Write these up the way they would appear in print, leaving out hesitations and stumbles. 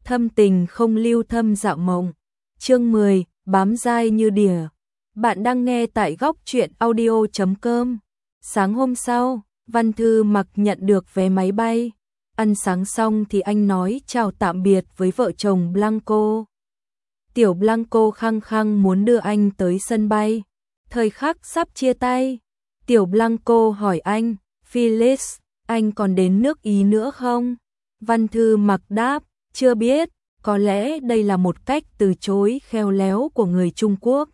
Thâm tình không lưu thâm dạo mộng. Chương 10, bám dai như đỉa. Bạn đang nghe tại góc truyện audio.com. Sáng hôm sau, Văn Thư Mặc nhận được vé máy bay. Ăn sáng xong thì anh nói chào tạm biệt với vợ chồng Blanco. Tiểu Blanco khăng khăng muốn đưa anh tới sân bay. Thời khắc sắp chia tay, Tiểu Blanco hỏi anh, Felix, anh còn đến nước Ý nữa không? Văn Thư Mặc đáp, chưa biết, có lẽ đây là một cách từ chối khéo léo của người Trung Quốc.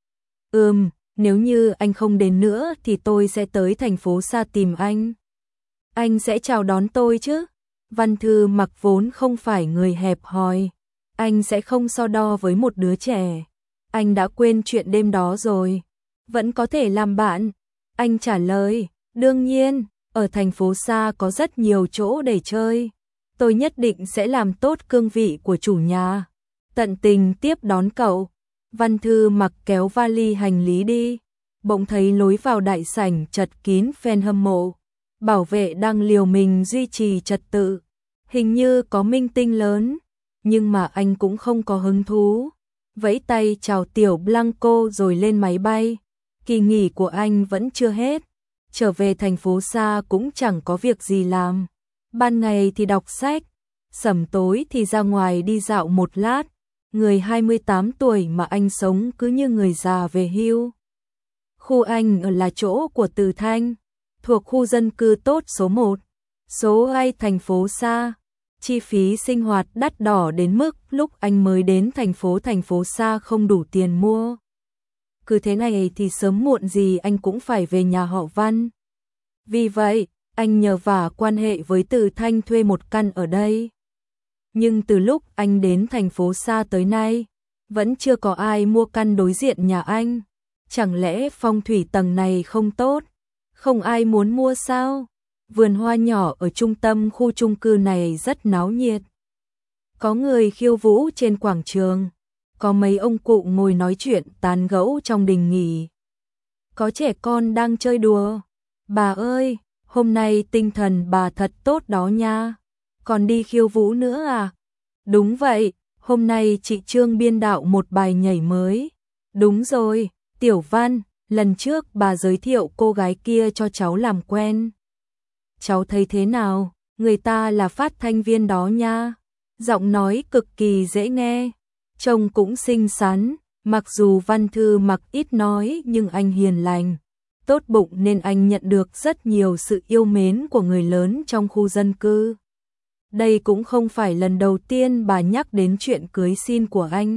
Nếu như anh không đến nữa thì tôi sẽ tới thành phố xa tìm anh. Anh sẽ chào đón tôi chứ? Văn Thư Mặc vốn không phải người hẹp hòi. Anh sẽ không so đo với một đứa trẻ. Anh đã quên chuyện đêm đó rồi. Vẫn có thể làm bạn. Anh trả lời, đương nhiên, ở thành phố xa có rất nhiều chỗ để chơi. Tôi nhất định sẽ làm tốt cương vị của chủ nhà. Tận tình tiếp đón cậu. Văn Thư Mặc kéo vali hành lý đi. Bỗng thấy lối vào đại sảnh chật kín fan hâm mộ. Bảo vệ đang liều mình duy trì trật tự. Hình như có minh tinh lớn. Nhưng mà anh cũng không có hứng thú. Vẫy tay chào Tiểu Blanco rồi lên máy bay. Kỳ nghỉ của anh vẫn chưa hết. Trở về thành phố xa cũng chẳng có việc gì làm. Ban ngày thì đọc sách, sẩm tối thì ra ngoài đi dạo một lát. Người 28 tuổi mà anh sống cứ như người già về hưu. Khu anh ở là chỗ của Từ Thanh, thuộc khu dân cư tốt số 1. Số 2 thành phố xa. Chi phí sinh hoạt đắt đỏ đến mức lúc anh mới đến thành phố xa không đủ tiền mua. Cứ thế này thì sớm muộn gì anh cũng phải về nhà họ Văn. Vì vậy, anh nhờ vả quan hệ với Từ Thanh thuê một căn ở đây. Nhưng từ lúc anh đến thành phố xa tới nay, vẫn chưa có ai mua căn đối diện nhà anh. Chẳng lẽ phong thủy tầng này không tốt? Không ai muốn mua sao? Vườn hoa nhỏ ở trung tâm khu chung cư này rất náo nhiệt. Có người khiêu vũ trên quảng trường. Có mấy ông cụ ngồi nói chuyện tán gẫu trong đình nghỉ. Có trẻ con đang chơi đùa. Bà ơi, hôm nay tinh thần bà thật tốt đó nha. Còn đi khiêu vũ nữa à? Đúng vậy, hôm nay chị Trương biên đạo một bài nhảy mới. Đúng rồi, Tiểu Văn, lần trước bà giới thiệu cô gái kia cho cháu làm quen. Cháu thấy thế nào? Người ta là phát thanh viên đó nha. Giọng nói cực kỳ dễ nghe. Trông cũng xinh xắn, mặc dù Văn Thư Mặc ít nói nhưng anh hiền lành. Tốt bụng nên anh nhận được rất nhiều sự yêu mến của người lớn trong khu dân cư. Đây cũng không phải lần đầu tiên bà nhắc đến chuyện cưới xin của anh.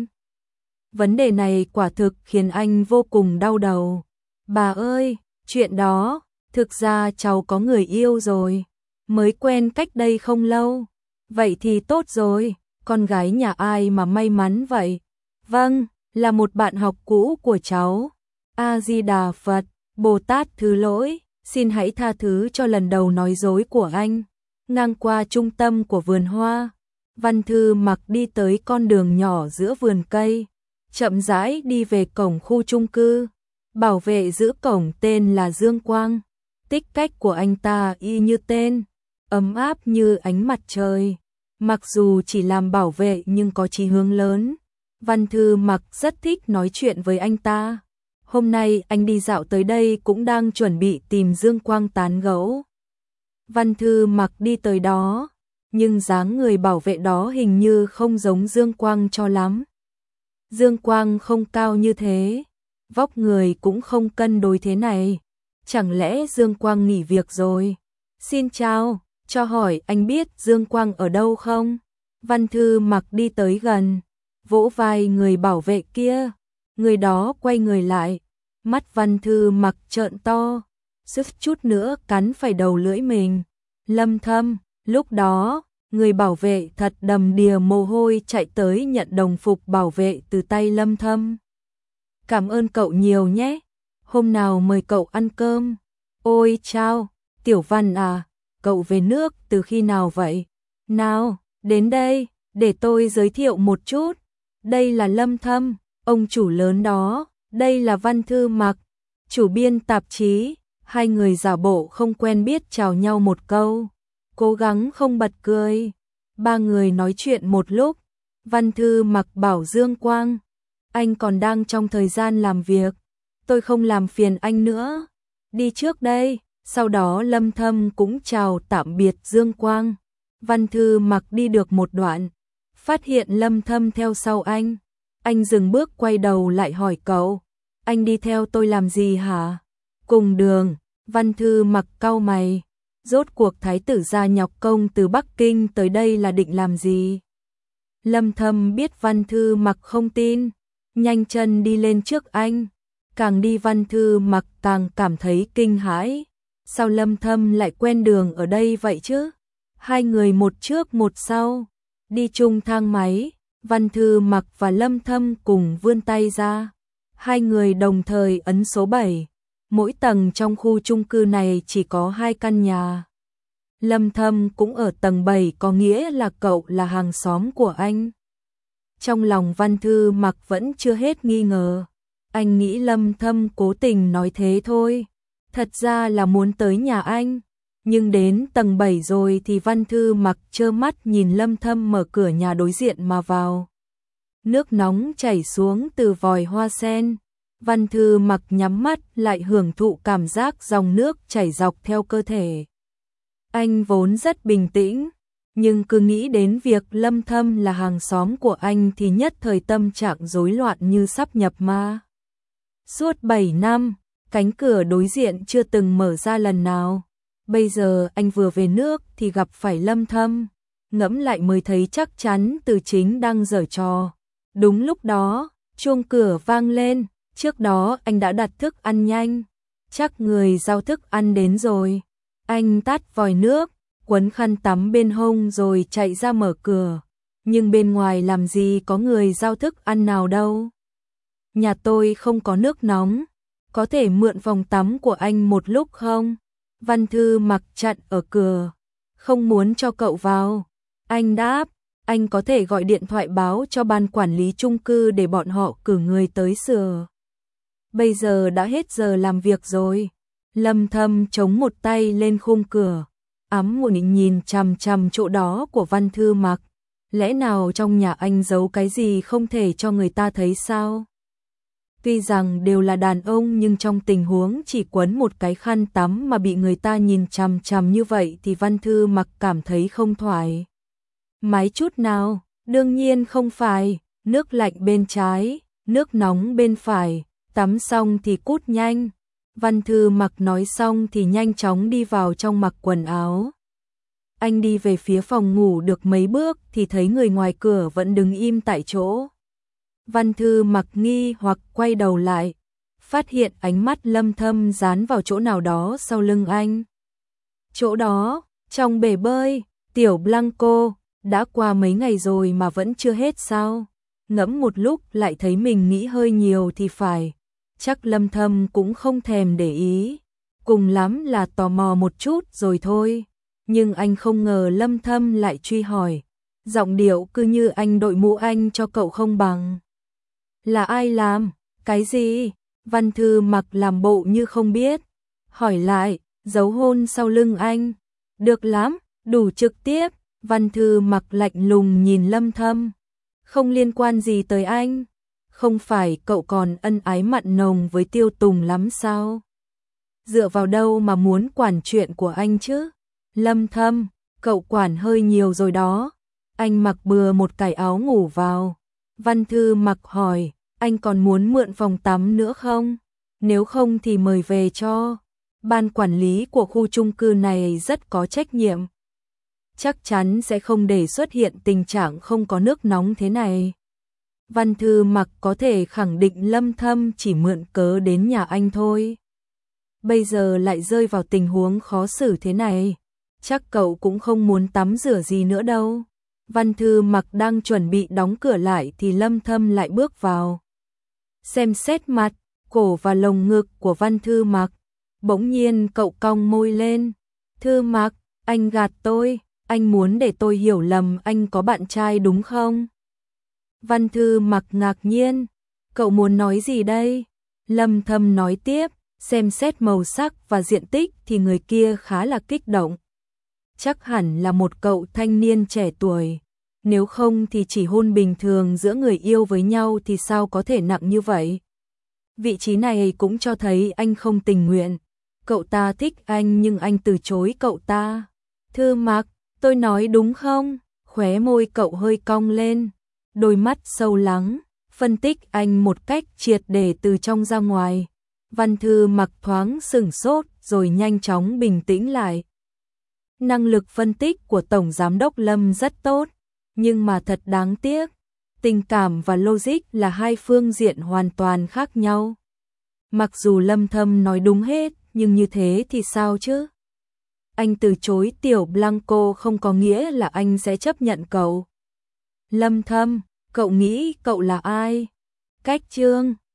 Vấn đề này quả thực khiến anh vô cùng đau đầu. Bà ơi, chuyện đó, thực ra cháu có người yêu rồi. Mới quen cách đây không lâu. Vậy thì tốt rồi, con gái nhà ai mà may mắn vậy? Vâng, là một bạn học cũ của cháu. A-di-đà Phật, Bồ Tát thứ lỗi, xin hãy tha thứ cho lần đầu nói dối của anh. Ngang qua trung tâm của vườn hoa, Văn Thư Mặc đi tới con đường nhỏ giữa vườn cây, chậm rãi đi về cổng khu chung cư. Bảo vệ giữ cổng tên là Dương Quang. Tích cách của anh ta y như tên, ấm áp như ánh mặt trời. Mặc dù chỉ làm bảo vệ nhưng có chí hướng lớn. Văn Thư Mặc rất thích nói chuyện với anh ta. Hôm nay anh đi dạo tới đây cũng đang chuẩn bị tìm Dương Quang tán gẫu. Văn Thư Mặc đi tới đó, nhưng dáng người bảo vệ đó hình như không giống Dương Quang cho lắm. Dương Quang không cao như thế, vóc người cũng không cân đối thế này. Chẳng lẽ Dương Quang nghỉ việc rồi? Xin chào, cho hỏi anh biết Dương Quang ở đâu không? Văn Thư Mặc đi tới gần, vỗ vai người bảo vệ kia. Người đó quay người lại, mắt Văn Thư Mặc trợn to, suýt chút nữa cắn phải đầu lưỡi mình. Lâm Thâm, lúc đó, người bảo vệ thật đầm đìa mồ hôi chạy tới nhận đồng phục bảo vệ từ tay Lâm Thâm. Cảm ơn cậu nhiều nhé, hôm nào mời cậu ăn cơm. Ôi chao, Tiểu Văn à, cậu về nước từ khi nào vậy? Nào, đến đây, để tôi giới thiệu một chút. Đây là Lâm Thâm, ông chủ lớn đó, đây là Văn Thư Mặc, chủ biên tạp chí. Hai người giả bộ không quen biết chào nhau một câu, cố gắng không bật cười. Ba người nói chuyện một lúc, Văn Thư Mặc bảo Dương Quang, anh còn đang trong thời gian làm việc, tôi không làm phiền anh nữa, đi trước đây. Sau đó Lâm Thâm cũng chào tạm biệt Dương Quang. Văn Thư Mặc đi được một đoạn, phát hiện Lâm Thâm theo sau anh dừng bước quay đầu lại hỏi cậu, anh đi theo tôi làm gì hả? Cùng đường. Văn Thư Mặc cau mày, rốt cuộc thái tử gia nhọc công từ Bắc Kinh tới đây là định làm gì? Lâm Thâm biết Văn Thư Mặc không tin, nhanh chân đi lên trước anh, càng đi Văn Thư Mặc càng cảm thấy kinh hãi. Sao Lâm Thâm lại quen đường ở đây vậy chứ? Hai người một trước một sau, đi chung thang máy, Văn Thư Mặc và Lâm Thâm cùng vươn tay ra. Hai người đồng thời ấn số 7. Mỗi tầng trong khu chung cư này chỉ có 2 căn nhà. Lâm Thâm cũng ở tầng 7, có nghĩa là cậu là hàng xóm của anh. Trong lòng Văn Thư Mặc vẫn chưa hết nghi ngờ. Anh nghĩ Lâm Thâm cố tình nói thế thôi. Thật ra là muốn tới nhà anh. Nhưng đến tầng 7 rồi thì Văn Thư Mặc trơ mắt nhìn Lâm Thâm mở cửa nhà đối diện mà vào. Nước nóng chảy xuống từ vòi hoa sen. Văn Thư Mặc nhắm mắt lại hưởng thụ cảm giác dòng nước chảy dọc theo cơ thể. Anh vốn rất bình tĩnh, nhưng cứ nghĩ đến việc Lâm Thâm là hàng xóm của anh thì nhất thời tâm trạng rối loạn như sắp nhập ma. Suốt 7 năm, cánh cửa đối diện chưa từng mở ra lần nào. Bây giờ anh vừa về nước thì gặp phải Lâm Thâm, ngẫm lại mới thấy chắc chắn Từ Chính đang giở trò. Đúng lúc đó, chuông cửa vang lên, trước đó anh đã đặt thức ăn nhanh, chắc người giao thức ăn đến rồi. Anh tắt vòi nước, quấn khăn tắm bên hông rồi chạy ra mở cửa, nhưng bên ngoài làm gì có người giao thức ăn nào đâu. Nhà tôi không có nước nóng, có thể mượn phòng tắm của anh một lúc không? Văn Thư Mặc chặn ở cửa, không muốn cho cậu vào. Anh đáp, anh có thể gọi điện thoại báo cho ban quản lý chung cư để bọn họ cử người tới sửa. Bây giờ đã hết giờ làm việc rồi. Lâm Thâm chống một tay lên khung cửa, ấm một nhìn chằm chằm chỗ đó của Văn Thư Mặc. Lẽ nào trong nhà anh giấu cái gì không thể cho người ta thấy sao? Tuy rằng đều là đàn ông nhưng trong tình huống chỉ quấn một cái khăn tắm mà bị người ta nhìn chằm chằm như vậy thì Văn Thư Mặc cảm thấy không thoải mái chút nào. Đương nhiên không phải, nước lạnh bên trái, nước nóng bên phải, tắm xong thì cút nhanh. Văn Thư Mặc nói xong thì nhanh chóng đi vào trong mặc quần áo. Anh đi về phía phòng ngủ được mấy bước thì thấy người ngoài cửa vẫn đứng im tại chỗ. Văn Thư Mặc nghi hoặc quay đầu lại, phát hiện ánh mắt Lâm Thâm dán vào chỗ nào đó sau lưng anh. Chỗ đó, trong bể bơi, Tiểu Blanco, đã qua mấy ngày rồi mà vẫn chưa hết sao? Ngẫm một lúc lại thấy mình nghĩ hơi nhiều thì phải. Chắc Lâm Thâm cũng không thèm để ý, cùng lắm là tò mò một chút rồi thôi. Nhưng anh không ngờ Lâm Thâm lại truy hỏi, giọng điệu cứ như anh đội mũ anh cho cậu không bằng. Là ai làm? Cái gì? Văn Thư Mặc làm bộ như không biết, hỏi lại, dấu hôn sau lưng anh. Được lắm, đủ trực tiếp. Văn Thư Mặc lạnh lùng nhìn Lâm Thâm, không liên quan gì tới anh. Không phải cậu còn ân ái mặn nồng với Tiêu Tùng lắm sao? Dựa vào đâu mà muốn quản chuyện của anh chứ? Lâm Thâm, cậu quản hơi nhiều rồi đó. Anh mặc bừa một cái áo ngủ vào. Văn Thư Mặc hỏi, anh còn muốn mượn phòng tắm nữa không? Nếu không thì mời về cho. Ban quản lý của khu chung cư này rất có trách nhiệm, chắc chắn sẽ không để xuất hiện tình trạng không có nước nóng thế này. Văn Thư Mặc có thể khẳng định Lâm Thâm chỉ mượn cớ đến nhà anh thôi. Bây giờ lại rơi vào tình huống khó xử thế này, chắc cậu cũng không muốn tắm rửa gì nữa đâu. Văn Thư Mặc đang chuẩn bị đóng cửa lại thì Lâm Thâm lại bước vào. Xem xét mặt, cổ và lồng ngực của Văn Thư Mặc. Bỗng nhiên cậu cong môi lên. Thư Mặc, anh gạt tôi, anh muốn để tôi hiểu lầm anh có bạn trai đúng không? Văn Thư Mặc ngạc nhiên, cậu muốn nói gì đây? Lâm Thâm nói tiếp, xem xét màu sắc và diện tích thì người kia khá là kích động. Chắc hẳn là một cậu thanh niên trẻ tuổi. nếu không thì chỉ hôn bình thường giữa người yêu với nhau thì sao có thể nặng như vậy. Vị trí này cũng cho thấy anh không tình nguyện. Cậu ta thích anh nhưng anh từ chối cậu ta. Thư Mặc, tôi nói đúng không? Khóe môi cậu hơi cong lên, đôi mắt sâu lắng, phân tích anh một cách triệt để từ trong ra ngoài. Văn Thư Mặc thoáng sửng sốt rồi nhanh chóng bình tĩnh lại. Năng lực phân tích của Tổng Giám đốc Lâm rất tốt, nhưng mà thật đáng tiếc, tình cảm và logic là hai phương diện hoàn toàn khác nhau. Mặc dù Lâm Thâm nói đúng hết, nhưng như thế thì sao chứ? Anh từ chối Tiểu Blanco không có nghĩa là anh sẽ chấp nhận cậu. Lâm Thâm, cậu nghĩ cậu là ai? Cách Trương